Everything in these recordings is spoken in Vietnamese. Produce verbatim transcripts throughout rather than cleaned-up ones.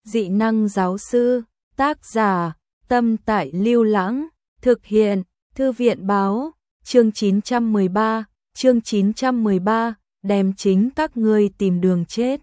Dị năng giáo sư, tác giả, Tâm Tại Lưu Lãng, thực hiện, Thư viện báo, chương chín trăm mười ba, chương chín trăm mười ba, đem chính các ngươi tìm đường chết.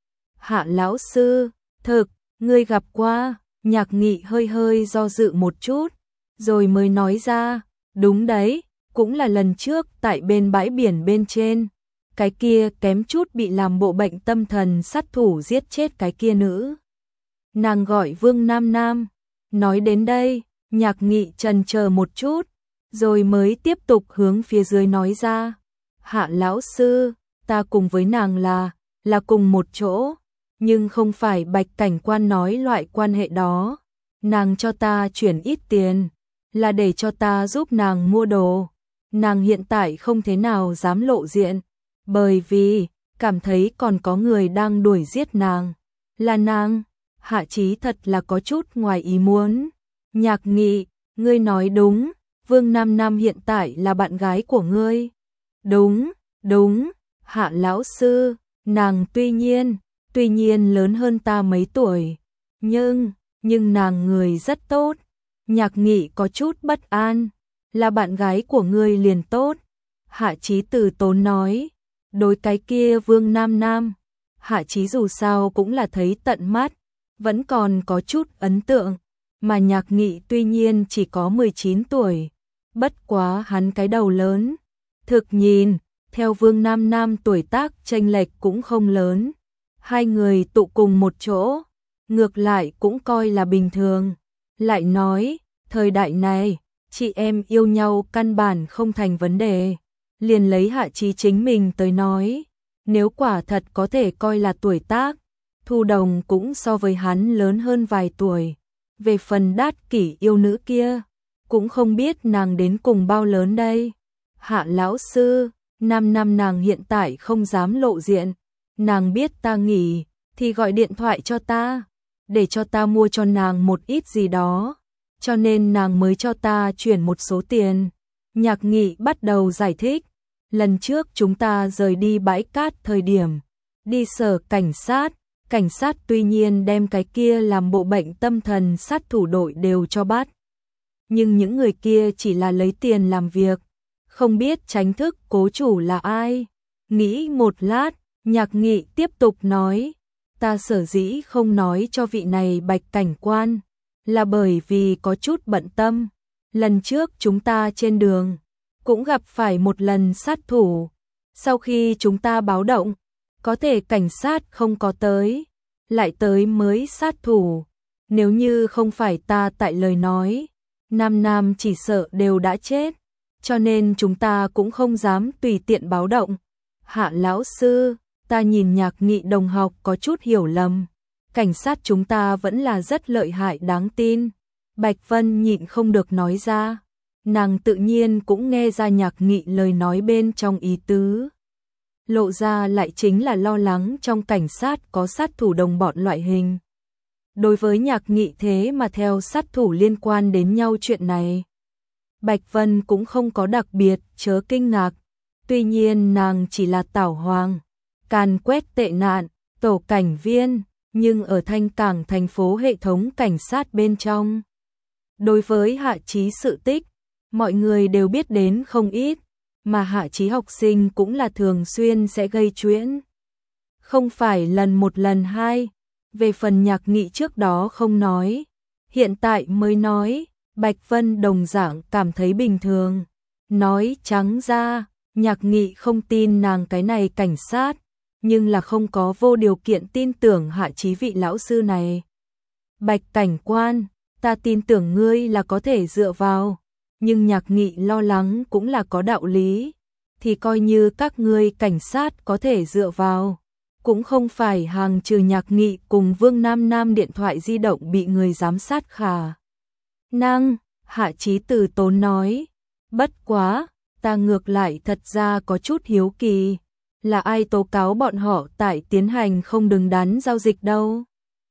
Hạ lão sư, thực, ngươi gặp qua, Nhạc Nghị hơi hơi do dự một chút, rồi mới nói ra, đúng đấy, cũng là lần trước tại bên bãi biển bên trên, cái kia kém chút bị làm bộ bệnh tâm thần sát thủ giết chết cái kia nữ. Nàng gọi Vương Nam Nam, nói đến đây, Nhạc Nghị chần chờ một chút, rồi mới tiếp tục hướng phía dưới nói ra, Hạ lão sư, ta cùng với nàng là, là cùng một chỗ, nhưng không phải Bạch cảnh quan nói loại quan hệ đó, nàng cho ta chuyển ít tiền, là để cho ta giúp nàng mua đồ, nàng hiện tại không thế nào dám lộ diện, bởi vì, cảm thấy còn có người đang đuổi giết nàng, là nàng. Hạ Chí thật là có chút ngoài ý muốn. Nhạc Nghị, ngươi nói đúng, Vương Nam Nam hiện tại là bạn gái của ngươi. Đúng, đúng, Hạ lão sư, nàng tuy nhiên, tuy nhiên lớn hơn ta mấy tuổi, nhưng, nhưng nàng người rất tốt. Nhạc Nghị có chút bất an, là bạn gái của ngươi liền tốt. Hạ Chí từ tốn nói, đối cái kia Vương Nam Nam, Hạ Chí dù sao cũng là thấy tận mắt, vẫn còn có chút ấn tượng, mà Nhạc Nghị tuy nhiên chỉ có mười chín tuổi, bất quá hắn cái đầu lớn, thực nhìn, theo Vương Nam Nam tuổi tác chênh lệch cũng không lớn, hai người tụ cùng một chỗ, ngược lại cũng coi là bình thường, lại nói, thời đại này, chị em yêu nhau căn bản không thành vấn đề, liền lấy Hạ Chí chính mình tới nói, nếu quả thật có thể coi là tuổi tác, Thu Đồng cũng so với hắn lớn hơn vài tuổi. Về phần Đát Kỷ yêu nữ kia, cũng không biết nàng đến cùng bao lớn đây. Hạ lão sư, năm năm nàng hiện tại không dám lộ diện, nàng biết ta nghỉ, thì gọi điện thoại cho ta, để cho ta mua cho nàng một ít gì đó, cho nên nàng mới cho ta chuyển một số tiền. Nhạc Nghị bắt đầu giải thích, lần trước chúng ta rời đi bãi cát thời điểm, đi sở cảnh sát, cảnh sát tuy nhiên đem cái kia làm bộ bệnh tâm thần sát thủ đội đều cho bắt. Nhưng những người kia chỉ là lấy tiền làm việc, không biết tránh thức cố chủ là ai. Nghĩ một lát, Nhạc Nghị tiếp tục nói, ta sở dĩ không nói cho vị này Bạch cảnh quan, là bởi vì có chút bận tâm. Lần trước chúng ta trên đường, cũng gặp phải một lần sát thủ. Sau khi chúng ta báo động, có thể cảnh sát không có tới, lại tới mới sát thủ. Nếu như không phải ta tại lời nói, Nam Nam chỉ sợ đều đã chết, cho nên chúng ta cũng không dám tùy tiện báo động. Hạ lão sư, ta nhìn Nhạc Nghị đồng học có chút hiểu lầm, cảnh sát chúng ta vẫn là rất lợi hại đáng tin. Bạch Vân nhịn không được nói ra, nàng tự nhiên cũng nghe ra Nhạc Nghị lời nói bên trong ý tứ. Lộ ra lại chính là lo lắng trong cảnh sát có sát thủ đồng bọn loại hình. Đối với Nhạc Nghị thế mà theo sát thủ liên quan đến nhau chuyện này, Bạch Vân cũng không có đặc biệt chớ kinh ngạc. Tuy nhiên nàng chỉ là tảo hoàng, càn quét tệ nạn, tổ cảnh viên, nhưng ở Thanh Cảng thành phố hệ thống cảnh sát bên trong. Đối với Hạ Chí sự tích, mọi người đều biết đến không ít, mà Hạ Chí học sinh cũng là thường xuyên sẽ gây chuyện. Không phải lần một lần hai, về phần Nhạc Nghị trước đó không nói, hiện tại mới nói, Bạch Vân đồng dạng cảm thấy bình thường. Nói trắng ra, Nhạc Nghị không tin nàng cái này cảnh sát, nhưng là không có vô điều kiện tin tưởng Hạ Chí vị lão sư này. Bạch cảnh quan, ta tin tưởng ngươi là có thể dựa vào, nhưng Nhạc Nghị lo lắng cũng là có đạo lý, thì coi như các ngươi cảnh sát có thể dựa vào, cũng không phải hàng trừ Nhạc Nghị cùng Vương Nam Nam điện thoại di động bị người giám sát khả năng. Hạ Chí từ tốn nói, bất quá, ta ngược lại thật ra có chút hiếu kỳ, là ai tố cáo bọn họ tại tiến hành không đứng đắn giao dịch đâu.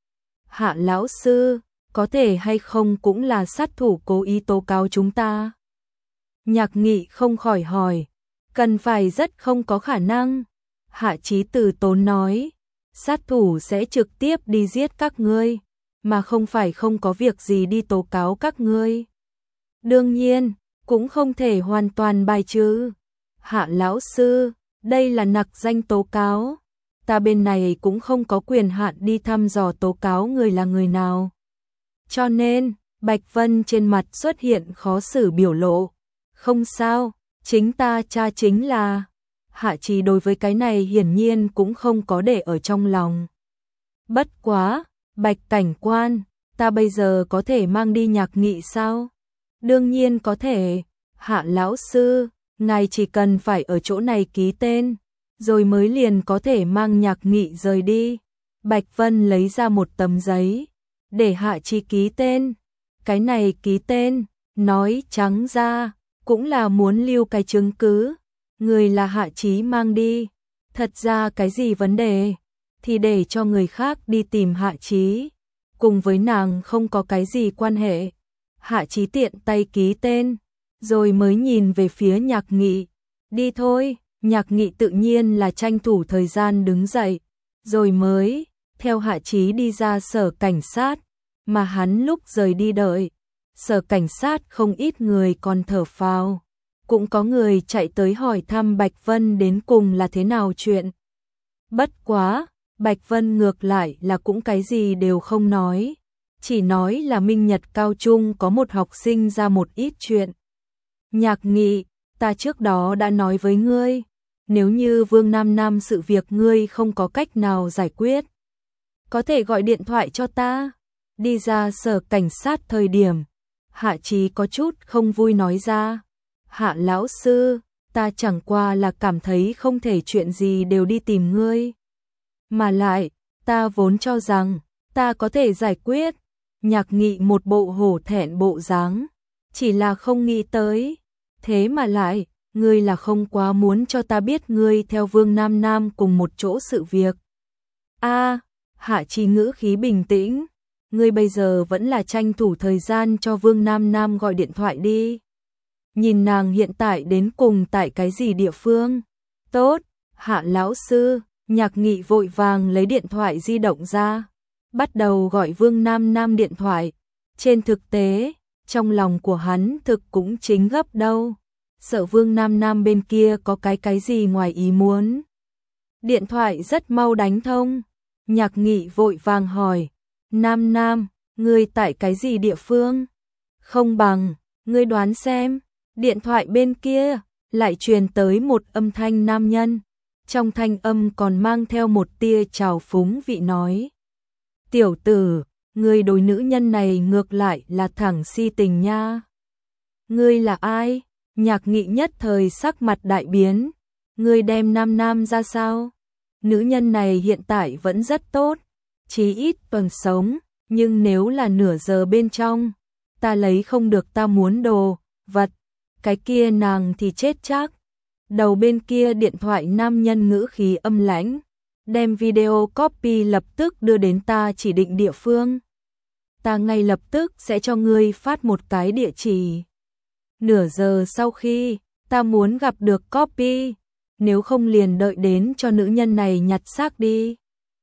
Hạ lão sư, có thể hay không cũng là sát thủ cố ý tố cáo chúng ta. Nhạc Nghị không khỏi hỏi, cần phải rất không có khả năng. Hạ Chí từ tốn nói, sát thủ sẽ trực tiếp đi giết các ngươi, mà không phải không có việc gì đi tố cáo các ngươi. Đương nhiên, cũng không thể hoàn toàn bài trừ. Hạ lão sư, đây là nặc danh tố cáo. Ta bên này cũng không có quyền hạn đi thăm dò tố cáo người là người nào. Cho nên, Bạch Vân trên mặt xuất hiện khó xử biểu lộ. Không sao, chính ta tra chính là... Hạ Chí đối với cái này hiển nhiên cũng không có để ở trong lòng. Bất quá, Bạch cảnh quan, ta bây giờ có thể mang đi Nhạc Nghị sao? Đương nhiên có thể. Hạ lão sư, ngài chỉ cần phải ở chỗ này ký tên, rồi mới liền có thể mang Nhạc Nghị rời đi. Bạch Vân lấy ra một tấm giấy, để Hạ Chí ký tên. Cái này ký tên, nói trắng ra, cũng là muốn lưu cái chứng cứ. Người là Hạ Chí mang đi. Thật ra cái gì vấn đề, thì để cho người khác đi tìm Hạ Chí. Cùng với nàng không có cái gì quan hệ. Hạ Chí tiện tay ký tên, rồi mới nhìn về phía Nhạc Nghị. Đi thôi, Nhạc Nghị tự nhiên là tranh thủ thời gian đứng dậy, rồi mới theo Hạ Chí đi ra sở cảnh sát, mà hắn lúc rời đi đợi. Sở cảnh sát không ít người còn thở phào, cũng có người chạy tới hỏi thăm Bạch Vân đến cùng là thế nào chuyện. Bất quá, Bạch Vân ngược lại là cũng cái gì đều không nói, chỉ nói là Minh Nhật cao trung có một học sinh ra một ít chuyện. Nhạc Nghị, ta trước đó đã nói với ngươi, nếu như Vương Nam Nam sự việc ngươi không có cách nào giải quyết, có thể gọi điện thoại cho ta. Đi ra sở cảnh sát thời điểm, Hạ Chí có chút không vui nói ra. Hạ lão sư, ta chẳng qua là cảm thấy không thể chuyện gì đều đi tìm ngươi. Mà lại, ta vốn cho rằng, ta có thể giải quyết. Nhạc Nghị một bộ hổ thẹn bộ dáng, chỉ là không nghĩ tới. Thế mà lại, ngươi là không quá muốn cho ta biết ngươi theo Vương Nam Nam cùng một chỗ sự việc. A, Hạ Chí ngữ khí bình tĩnh, ngươi bây giờ vẫn là tranh thủ thời gian cho Vương Nam Nam gọi điện thoại đi. Nhìn nàng hiện tại đến cùng tại cái gì địa phương. Tốt, Hạ lão sư. Nhạc Nghị vội vàng lấy điện thoại di động ra, bắt đầu gọi Vương Nam Nam điện thoại. Trên thực tế, trong lòng của hắn thực cũng chính gấp đâu, sợ Vương Nam Nam bên kia có cái cái gì ngoài ý muốn. Điện thoại rất mau đánh thông. Nhạc Nghị vội vàng hỏi, Nam Nam, ngươi tại cái gì địa phương? Không bằng, ngươi đoán xem. Điện thoại bên kia lại truyền tới một âm thanh nam nhân, trong thanh âm còn mang theo một tia trào phúng vị nói. Tiểu tử, ngươi đối nữ nhân này ngược lại là thẳng si tình nha. Ngươi là ai? Nhạc Nghị nhất thời sắc mặt đại biến. Ngươi đem Nam Nam ra sao? Nữ nhân này hiện tại vẫn rất tốt, chí ít tuần sống, nhưng nếu là nửa giờ bên trong, ta lấy không được ta muốn đồ vật, cái kia nàng thì chết chắc. Đầu bên kia điện thoại nam nhân ngữ khí âm lãnh, đem video copy lập tức đưa đến ta chỉ định địa phương. Ta ngay lập tức sẽ cho ngươi phát một cái địa chỉ. Nửa giờ sau khi, ta muốn gặp được copy, nếu không liền đợi đến cho nữ nhân này nhặt xác đi.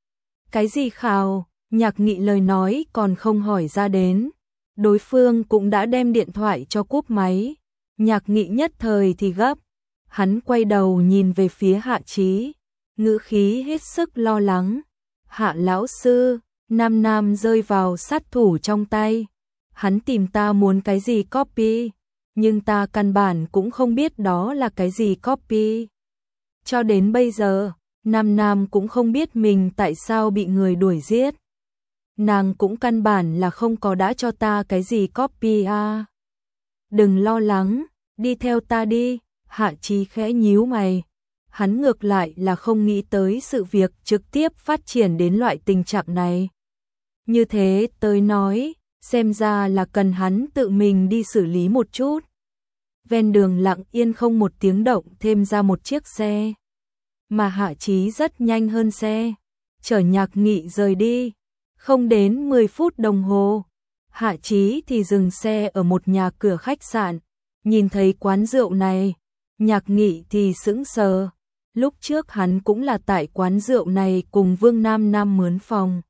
Cái gì khào? Nhạc Nghị lời nói còn không hỏi ra đến, đối phương cũng đã đem điện thoại cho cúp máy. Nhạc Nghị nhất thời thì gấp, hắn quay đầu nhìn về phía Hạ Chí, ngữ khí hết sức lo lắng. Hạ lão sư, Nam Nam rơi vào sát thủ trong tay, hắn tìm ta muốn cái gì copy, nhưng ta căn bản cũng không biết đó là cái gì copy. Cho đến bây giờ, Nam Nam cũng không biết mình tại sao bị người đuổi giết. Nàng cũng căn bản là không có đã cho ta cái gì copy à. Đừng lo lắng, đi theo ta đi. Hạ Chí khẽ nhíu mày. Hắn ngược lại là không nghĩ tới sự việc trực tiếp phát triển đến loại tình trạng này. Như thế tới nói, xem ra là cần hắn tự mình đi xử lý một chút. Ven đường lặng yên không một tiếng động thêm ra một chiếc xe. Mà Hạ Chí rất nhanh hơn xe, chở Nhạc Nghị rời đi. Không đến mười phút đồng hồ, Hạ Chí thì dừng xe ở một nhà cửa khách sạn. Nhìn thấy quán rượu này, Nhạc Nghị thì sững sờ. lúc trước hắn cũng là tại quán rượu này cùng Vương Nam Nam mướn phòng.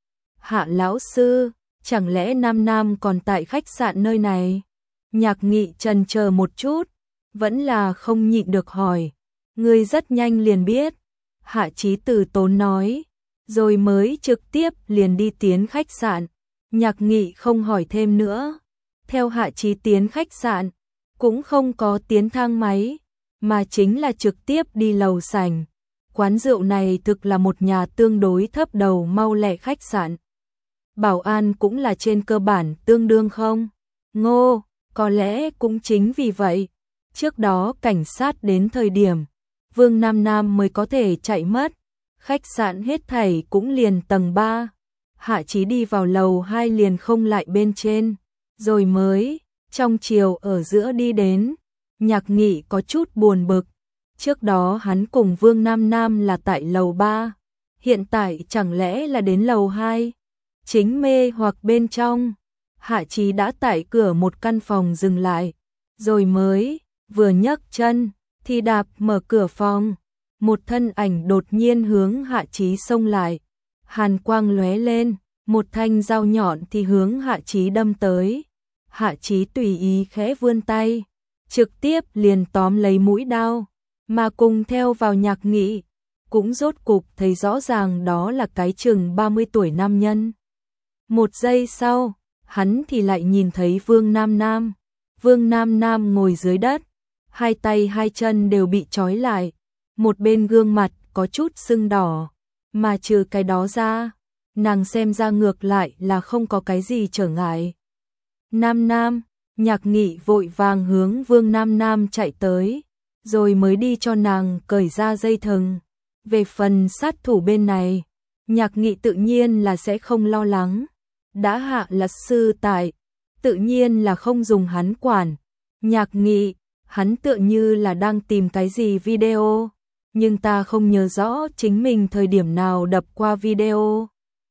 Hạ lão sư, chẳng lẽ Nam Nam còn tại khách sạn nơi này? Nhạc Nghị chần chờ một chút, vẫn là không nhịn được hỏi. Ngươi rất nhanh liền biết. Hạ Chí từ tốn nói, rồi mới trực tiếp liền đi tiến khách sạn. Nhạc Nghị không hỏi thêm nữa. Theo Hạ Chí tiến khách sạn, cũng không có tiến thang máy, mà chính là trực tiếp đi lầu sảnh. Quán rượu này thực là một nhà tương đối thấp đầu mau lẹ khách sạn. Bảo an cũng là trên cơ bản tương đương không? Ngô, có lẽ cũng chính vì vậy, trước đó cảnh sát đến thời điểm, Vương Nam Nam mới có thể chạy mất. Khách sạn hết thảy cũng liền tầng ba. Hạ Chí đi vào lầu hai liền không lại bên trên, rồi mới trong chiều ở giữa đi đến. Nhạc Nghị có chút buồn bực, trước đó hắn cùng Vương Nam Nam là tại lầu ba, hiện tại chẳng lẽ là đến lầu hai? Chính mê hoặc bên trong. Hạ Chí đã tại cửa một căn phòng dừng lại, rồi mới vừa nhấc chân thì đạp mở cửa phòng, một thân ảnh đột nhiên hướng Hạ Chí xông lại. Hàn quang lóe lên, một thanh dao nhọn thì hướng Hạ Chí đâm tới. Hạ Chí tùy ý khẽ vươn tay, trực tiếp liền tóm lấy mũi đao, mà cùng theo vào Nhạc Nghị, cũng rốt cục thấy rõ ràng đó là cái chừng ba mươi tuổi nam nhân. Một giây sau, hắn thì lại nhìn thấy Vương Nam Nam. Vương Nam Nam ngồi dưới đất, hai tay hai chân đều bị trói lại, một bên gương mặt có chút sưng đỏ, mà trừ cái đó ra, nàng xem ra ngược lại là không có cái gì trở ngại. Nam Nam, Nhạc Nghị vội vàng hướng Vương Nam Nam chạy tới, rồi mới đi cho nàng cởi ra dây thừng. Về phần sát thủ bên này, Nhạc Nghị tự nhiên là sẽ không lo lắng. Đã hạ là sư tại, tự nhiên là không dùng hắn quản. Nhạc Nghị, hắn tựa như là đang tìm cái gì video, nhưng ta không nhớ rõ chính mình thời điểm nào đập qua video.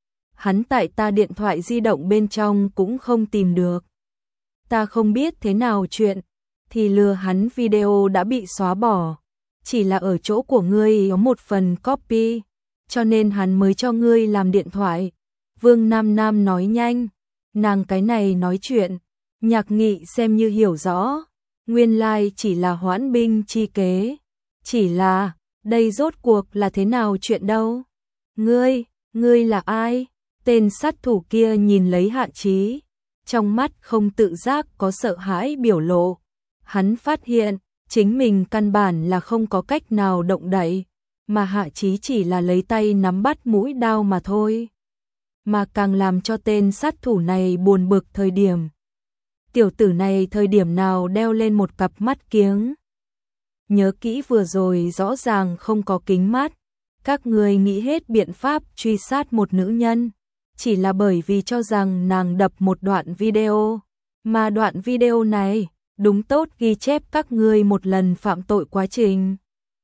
Hắn tại ta điện thoại di động bên trong cũng không tìm được. Ta không biết thế nào chuyện, thì lừa hắn video đã bị xóa bỏ. Chỉ là ở chỗ của ngươi có một phần copy, cho nên hắn mới cho ngươi làm điện thoại. Vương Nam Nam nói nhanh, nàng cái này nói chuyện, Nhạc Nghị xem như hiểu rõ, nguyên lai chỉ là hoãn binh chi kế. Chỉ là, đây rốt cuộc là thế nào chuyện đâu? Ngươi, ngươi là ai? Tên sát thủ kia nhìn lấy Hạ Chí, trong mắt không tự giác có sợ hãi biểu lộ. Hắn phát hiện, chính mình căn bản là không có cách nào động đậy, mà Hạ Chí chỉ là lấy tay nắm bắt mũi đao mà thôi. Mà càng làm cho tên sát thủ này buồn bực thời điểm. Tiểu tử này thời điểm nào đeo lên một cặp mắt kiếng. Nhớ kỹ vừa rồi rõ ràng không có kính mắt. Các người nghĩ hết biện pháp truy sát một nữ nhân, chỉ là bởi vì cho rằng nàng đập một đoạn video. Mà đoạn video này, đúng tốt ghi chép các ngươi một lần phạm tội quá trình.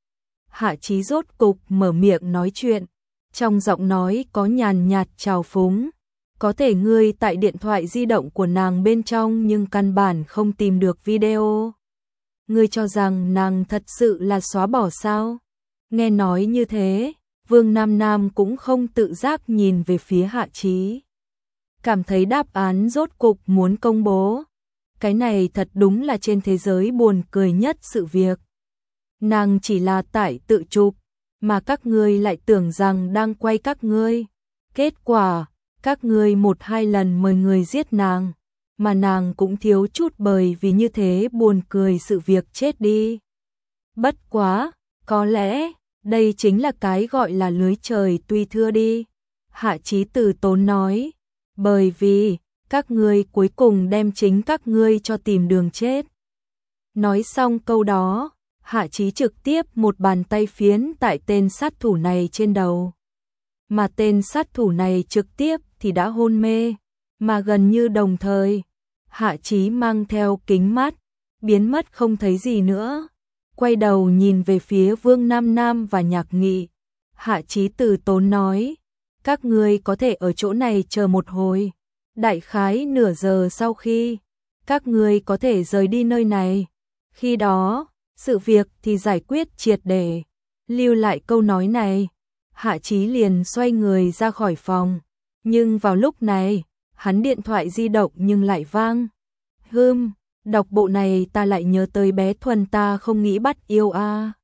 Hạ Chí rốt cục mở miệng nói chuyện. Trong giọng nói có nhàn nhạt trào phúng. Có thể ngươi tại điện thoại di động của nàng bên trong nhưng căn bản không tìm được video. Ngươi cho rằng nàng thật sự là xóa bỏ sao? Nghe nói như thế, Vương Nam Nam cũng không tự giác nhìn về phía Hạ Chí. Cảm thấy đáp án rốt cục muốn công bố. Cái này thật đúng là trên thế giới buồn cười nhất sự việc. Nàng chỉ là tải tự chụp, mà các ngươi lại tưởng rằng đang quay các ngươi. Kết quả, các ngươi một hai lần mời người giết nàng, mà nàng cũng thiếu chút bởi vì như thế buồn cười sự việc chết đi. Bất quá, có lẽ, đây chính là cái gọi là lưới trời tuy thưa đi. Hạ Chí từ tốn nói, bởi vì, các ngươi cuối cùng đem chính các ngươi cho tìm đường chết. Nói xong câu đó, Hạ Chí trực tiếp một bàn tay phiến tại tên sát thủ này trên đầu. Mà tên sát thủ này trực tiếp thì đã hôn mê, mà gần như đồng thời, Hạ Chí mang theo kính mắt, biến mất không thấy gì nữa. Quay đầu nhìn về phía Vương Nam Nam và Nhạc Nghị. Hạ Chí từ tốn nói, các ngươi có thể ở chỗ này chờ một hồi. Đại khái nửa giờ sau khi, các ngươi có thể rời đi nơi này. Khi đó, sự việc thì giải quyết triệt để. Lưu lại câu nói này, Hạ Chí liền xoay người ra khỏi phòng. Nhưng vào lúc này, hắn điện thoại di động nhưng lại vang. Hừm, đọc bộ này ta lại nhớ tới bé Thuần ta không nghĩ bắt yêu a. À.